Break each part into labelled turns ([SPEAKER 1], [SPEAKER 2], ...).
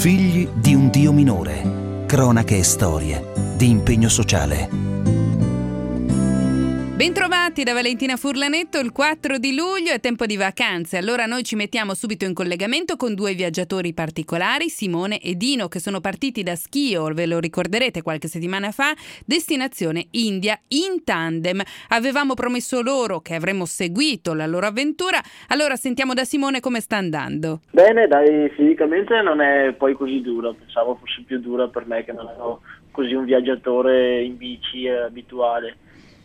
[SPEAKER 1] Figli di un Dio minore. Cronache e storie di impegno sociale.
[SPEAKER 2] Bentrovati da Valentina Furlanetto. Il 4 di luglio è tempo di vacanze, allora noi ci mettiamo subito in collegamento con due viaggiatori particolari, Simone e Dino, che sono partiti da Schio, ve lo ricorderete, qualche settimana fa, destinazione India in tandem. Avevamo promesso loro che avremmo seguito la loro avventura, allora sentiamo da Simone come sta andando.
[SPEAKER 3] Bene, dai, fisicamente non è poi così dura, pensavo fosse più dura per me che non ero così un viaggiatore in bici abituale.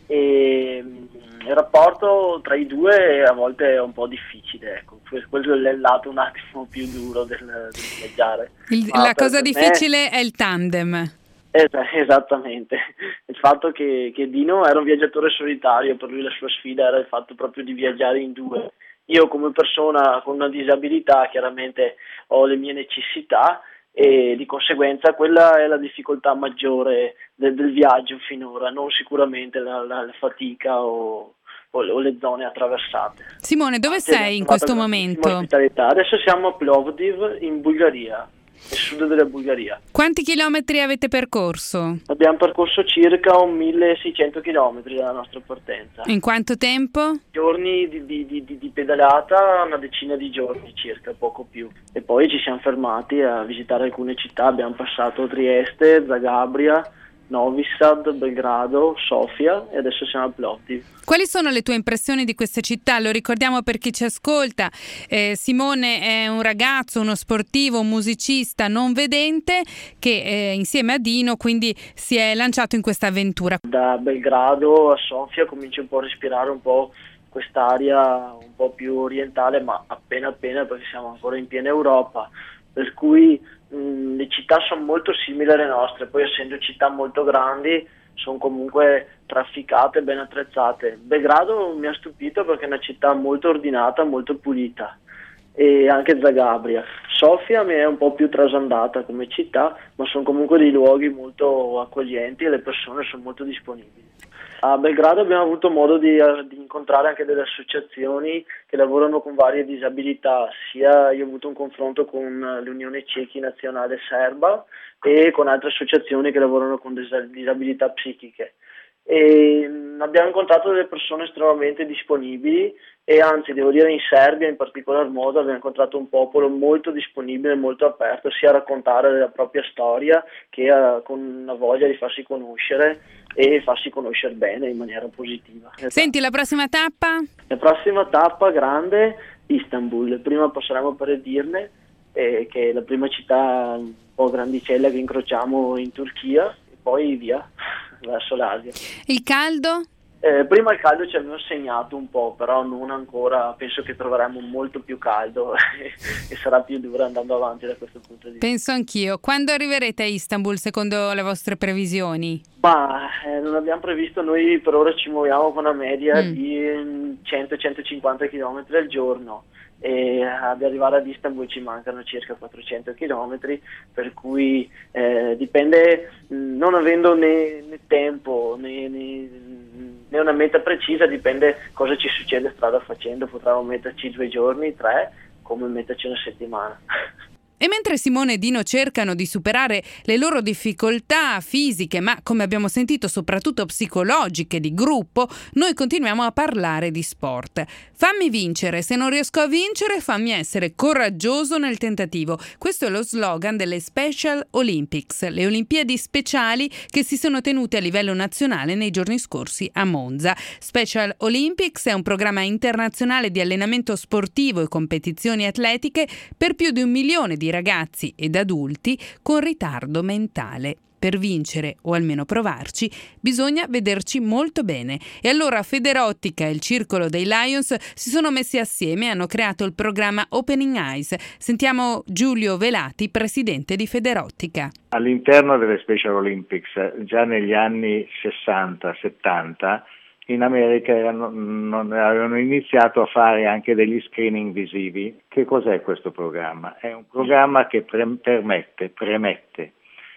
[SPEAKER 3] E il rapporto tra i due a volte è un po' difficile, ecco. Quello è il lato un attimo più duro del viaggiare.
[SPEAKER 2] La cosa difficile è il tandem.
[SPEAKER 3] Esattamente, il fatto che Dino era un viaggiatore solitario, per lui la sua sfida era il fatto proprio di viaggiare in due. Io come persona con una disabilità chiaramente ho le mie necessità e di conseguenza quella è la difficoltà maggiore del viaggio finora, non sicuramente la fatica o le zone attraversate.
[SPEAKER 2] Simone, dove sei in questo momento?
[SPEAKER 3] Adesso siamo a Plovdiv in Bulgaria, nel sud della Bulgaria.
[SPEAKER 2] Quanti chilometri avete percorso?
[SPEAKER 3] Abbiamo percorso circa 1600 chilometri dalla nostra partenza.
[SPEAKER 2] In quanto tempo?
[SPEAKER 3] Giorni di pedalata, una decina di giorni circa, poco più. E poi ci siamo fermati a visitare alcune città, abbiamo passato Trieste, Zagabria, Novi Sad, Belgrado, Sofia e adesso siamo a Plovdiv.
[SPEAKER 2] Quali sono le tue impressioni di queste città? Lo ricordiamo per chi ci ascolta. Simone è un ragazzo, uno sportivo, un musicista non vedente che insieme a Dino quindi si è lanciato in questa avventura.
[SPEAKER 3] Da Belgrado a Sofia cominci un po' a respirare un po' quest'aria un po' più orientale, ma appena perché siamo ancora in piena Europa, per cui le città sono molto simili alle nostre, poi essendo città molto grandi sono comunque trafficate, ben attrezzate. Belgrado mi ha stupito perché è una città molto ordinata, molto pulita, e anche Zagabria. Sofia mi è un po' più trasandata come città, ma sono comunque dei luoghi molto accoglienti e le persone sono molto disponibili. A Belgrado abbiamo avuto modo di incontrare anche delle associazioni che lavorano con varie disabilità, sia io ho avuto un confronto con l'Unione Cechi Nazionale Serba e con altre associazioni che lavorano con disabilità psichiche. E abbiamo incontrato delle persone estremamente disponibili e anzi devo dire in Serbia in particolar modo abbiamo incontrato un popolo molto disponibile, molto aperto sia a raccontare la propria storia che con una voglia di farsi conoscere e farsi conoscere bene in maniera positiva.
[SPEAKER 2] Senti, la prossima tappa?
[SPEAKER 3] La prossima tappa grande, Istanbul. Prima passeremo per Edirne, che è la prima città un po' grandicella che incrociamo in Turchia e poi via verso l'Asia.
[SPEAKER 2] Il caldo?
[SPEAKER 3] Prima il caldo ci aveva segnato un po', però non ancora, penso che troveremo molto più caldo e sarà più dura andando avanti da questo punto di vista.
[SPEAKER 2] Penso anch'io. Quando arriverete a Istanbul secondo le vostre previsioni?
[SPEAKER 3] Non abbiamo previsto, noi per ora ci muoviamo con una media di 100-150 km al giorno e ad arrivare ad Istanbul ci mancano circa 400 km, per cui dipende, non avendo né tempo né una meta precisa, dipende cosa ci succede strada facendo, potremmo metterci 2 giorni, 3, come metterci una settimana.
[SPEAKER 2] E mentre Simone e Dino cercano di superare le loro difficoltà fisiche, ma come abbiamo sentito soprattutto psicologiche di gruppo, noi continuiamo a parlare di sport. Fammi vincere, se non riesco a vincere fammi essere coraggioso nel tentativo. Questo è lo slogan delle Special Olympics, le Olimpiadi speciali che si sono tenute a livello nazionale nei giorni scorsi a Monza. Special Olympics è un programma internazionale di allenamento sportivo e competizioni atletiche per più di 1 milione di ragazzi ed adulti con ritardo mentale. Per vincere, o almeno provarci, bisogna vederci molto bene. E allora Federottica e il Circolo dei Lions si sono messi assieme e hanno creato il programma Opening Eyes. Sentiamo Giulio Velati, presidente di Federottica.
[SPEAKER 4] All'interno delle Special Olympics, già negli anni 60-70, in America avevano iniziato a fare anche degli screening visivi. Che cos'è questo programma? È un programma che permette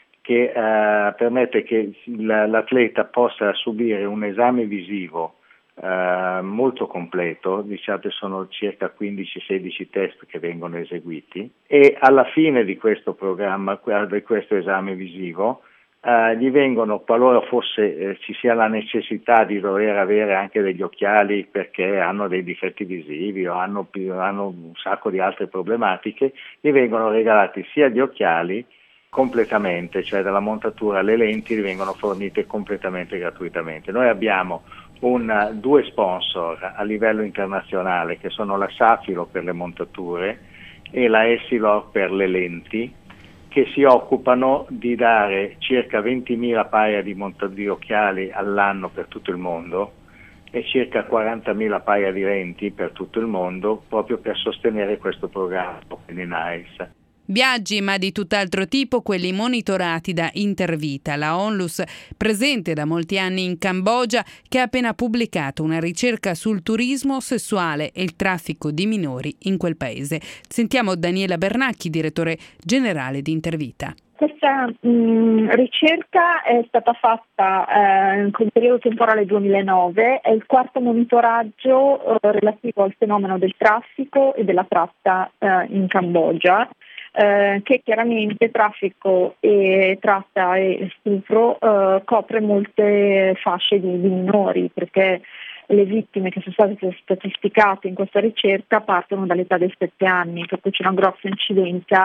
[SPEAKER 4] che l'atleta possa subire un esame visivo molto completo, diciamo sono circa 15-16 test che vengono eseguiti, e alla fine di questo programma, di questo esame visivo, gli vengono, qualora ci sia la necessità di dover avere anche degli occhiali perché hanno dei difetti visivi o hanno un sacco di altre problematiche, gli vengono regalati sia gli occhiali completamente, cioè dalla montatura, le lenti vengono fornite completamente gratuitamente. Noi abbiamo due sponsor a livello internazionale che sono la Safilo per le montature e la Essilor per le lenti, che si occupano di dare circa 20.000 paia di occhiali all'anno per tutto il mondo e circa 40.000 paia di lenti per tutto il mondo, proprio per sostenere questo programma Open Eyes.
[SPEAKER 2] Viaggi, ma di tutt'altro tipo, quelli monitorati da Intervita, la Onlus presente da molti anni in Cambogia, che ha appena pubblicato una ricerca sul turismo sessuale e il traffico di minori in quel paese. Sentiamo Daniela Bernacchi, direttore generale di Intervita.
[SPEAKER 5] Questa ricerca è stata fatta con il periodo temporale 2009, è il quarto monitoraggio relativo al fenomeno del traffico e della tratta in Cambogia. Che chiaramente traffico e tratta e stupro copre molte fasce di minori, perché le vittime che sono state statisticate in questa ricerca partono dall'età dei 7 anni, per cui c'è una grossa incidenza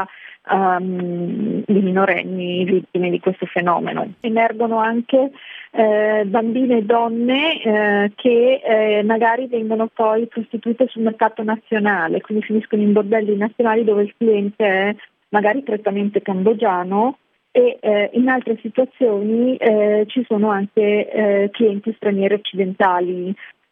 [SPEAKER 5] di minorenni vittime di questo fenomeno. Emergono anche bambine e donne che magari vengono poi prostituite sul mercato nazionale, quindi finiscono in bordelli nazionali dove il cliente è magari prettamente cambogiano, e in altre situazioni ci sono anche clienti stranieri occidentali.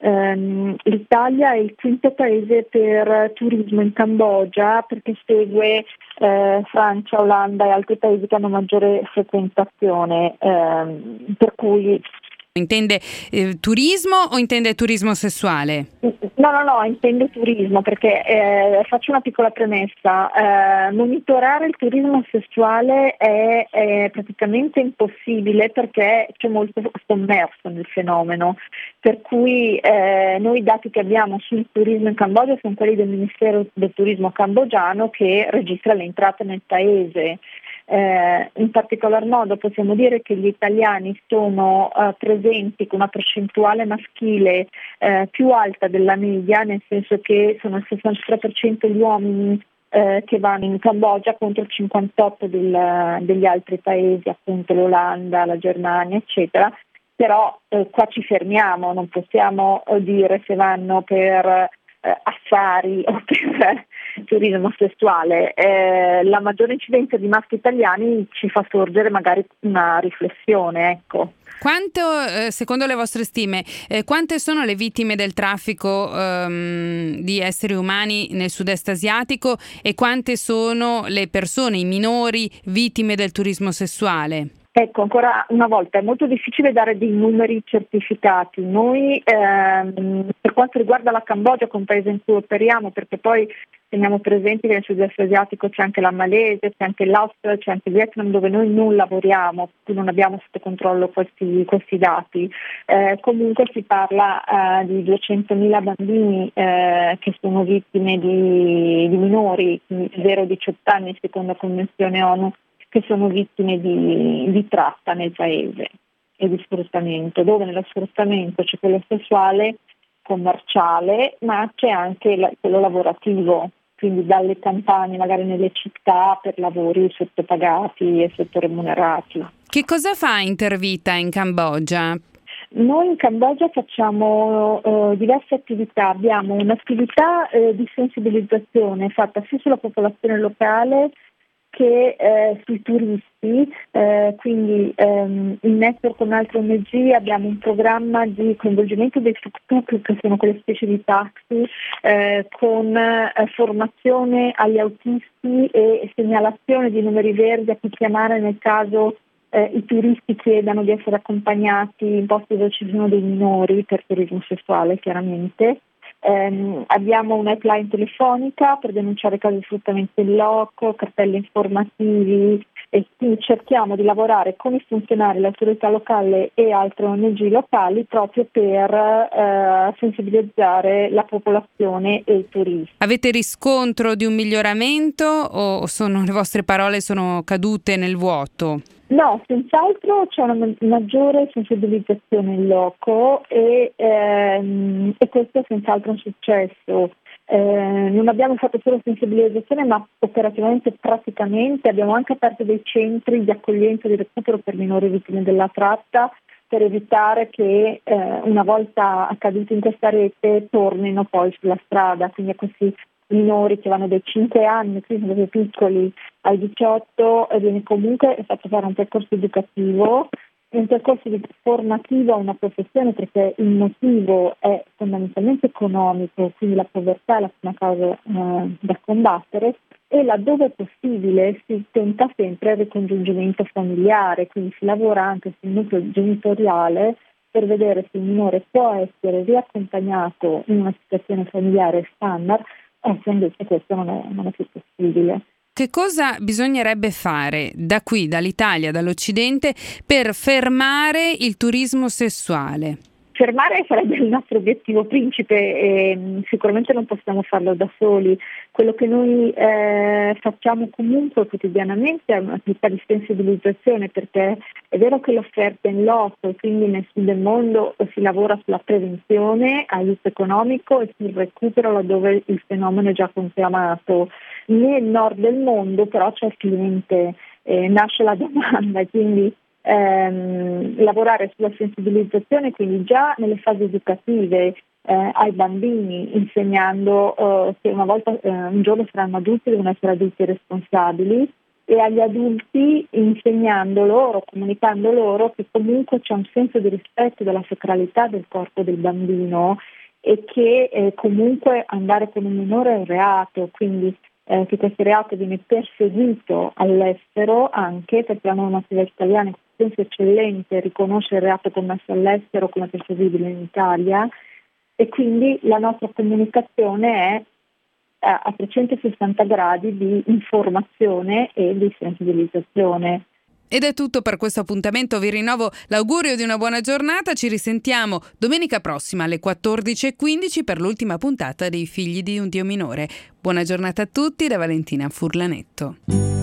[SPEAKER 5] L'Italia è il quinto paese per turismo in Cambogia, perché segue Francia, Olanda e altri paesi che hanno maggiore frequentazione, per cui...
[SPEAKER 2] Intende turismo o intende turismo sessuale?
[SPEAKER 5] No, intendo turismo, perché faccio una piccola premessa. Monitorare il turismo sessuale è praticamente impossibile, perché c'è molto sommerso nel fenomeno, per cui noi i dati che abbiamo sul turismo in Cambogia sono quelli del Ministero del Turismo cambogiano, che registra le entrate nel paese. In particolar modo possiamo dire che gli italiani sono presenti con una percentuale maschile più alta della media, nel senso che sono il 63% gli uomini che vanno in Cambogia contro il 58% degli altri paesi, appunto l'Olanda, la Germania, eccetera. Però qua ci fermiamo, non possiamo dire se vanno per affari o per turismo sessuale. La maggiore incidenza di maschi italiani ci fa sorgere magari una riflessione, ecco.
[SPEAKER 2] Quanto, secondo le vostre stime, quante sono le vittime del traffico di esseri umani nel sud-est asiatico, e quante sono le persone, i minori, vittime del turismo sessuale?
[SPEAKER 5] Ecco, ancora una volta è molto difficile dare dei numeri certificati. Noi per quanto riguarda la Cambogia, che è un paese in cui operiamo, perché poi teniamo presenti che nel sud-est asiatico c'è anche la Malesia, c'è anche l'Austria, c'è anche il Vietnam, dove noi non lavoriamo, quindi non abbiamo sotto controllo questi dati. Comunque si parla di 200.000 bambini che sono vittime di minori, 0-18 anni secondo la Convenzione ONU, che sono vittime di tratta nel paese e di sfruttamento, dove nello sfruttamento c'è quello sessuale, commerciale, ma c'è anche quello lavorativo, quindi dalle campagne magari nelle città per lavori sottopagati e sottoremunerati.
[SPEAKER 2] Che cosa fa Intervita in Cambogia?
[SPEAKER 5] Noi in Cambogia facciamo diverse attività. Abbiamo un'attività di sensibilizzazione fatta sia sulla popolazione locale che sui turisti, quindi in network con altre ONG abbiamo un programma di coinvolgimento dei tuk-tuk, che sono quelle specie di taxi, con formazione agli autisti e segnalazione di numeri verdi a cui chiamare nel caso i turisti chiedano di essere accompagnati in posti dove ci sono dei minori per turismo sessuale, chiaramente. Abbiamo una hotline telefonica per denunciare casi di sfruttamento in loco, cartelli informativi e quindi cerchiamo di lavorare con i funzionari, l'autorità locale e altre ONG locali proprio per sensibilizzare la popolazione e i turisti.
[SPEAKER 2] Avete riscontro di un miglioramento o le vostre parole sono cadute nel vuoto?
[SPEAKER 5] No, senz'altro c'è una maggiore sensibilizzazione in loco e questo è senz'altro un successo. Non abbiamo fatto solo sensibilizzazione, ma operativamente, praticamente abbiamo anche aperto dei centri di accoglienza e di recupero per minori vittime della tratta, per evitare che una volta accaduti in questa rete tornino poi sulla strada, quindi a questi minori che vanno dai 5 anni, quindi sono piccoli, ai 18, viene comunque fatto fare un percorso educativo, un percorso formativo a una professione, perché il motivo è fondamentalmente economico, quindi la povertà è la prima causa da combattere, e laddove è possibile si tenta sempre il ricongiungimento familiare, quindi si lavora anche sul nucleo genitoriale per vedere se il minore può essere riaccompagnato in una situazione familiare standard o se invece questo non è più possibile.
[SPEAKER 2] Che cosa bisognerebbe fare da qui, dall'Italia, dall'Occidente, per fermare il turismo sessuale?
[SPEAKER 5] Fermare sarebbe il nostro obiettivo principe e sicuramente non possiamo farlo da soli. Quello che noi facciamo comunque quotidianamente è un'attività di sensibilizzazione, perché è vero che l'offerta è in loco e quindi nel sud del mondo si lavora sulla prevenzione, aiuto economico e sul recupero laddove il fenomeno è già conclamato. Nel nord del mondo però c'è il cliente, nasce la domanda, quindi lavorare sulla sensibilizzazione, quindi già nelle fasi educative ai bambini, insegnando che un giorno saranno adulti, devono essere adulti responsabili, e agli adulti insegnando loro, comunicando loro che comunque c'è un senso di rispetto della sacralità del corpo del bambino e che comunque andare con un minore è un reato, quindi che questo reato viene perseguito all'estero, anche perché la normativa italiana in senso eccellente riconosce il reato commesso all'estero come perseguibile in Italia, e quindi la nostra comunicazione è a 360 gradi di informazione e di sensibilizzazione.
[SPEAKER 2] Ed è tutto per questo appuntamento. Vi rinnovo l'augurio di una buona giornata. Ci risentiamo domenica prossima alle 14:15 per l'ultima puntata dei Figli di un Dio minore. Buona giornata a tutti da Valentina Furlanetto.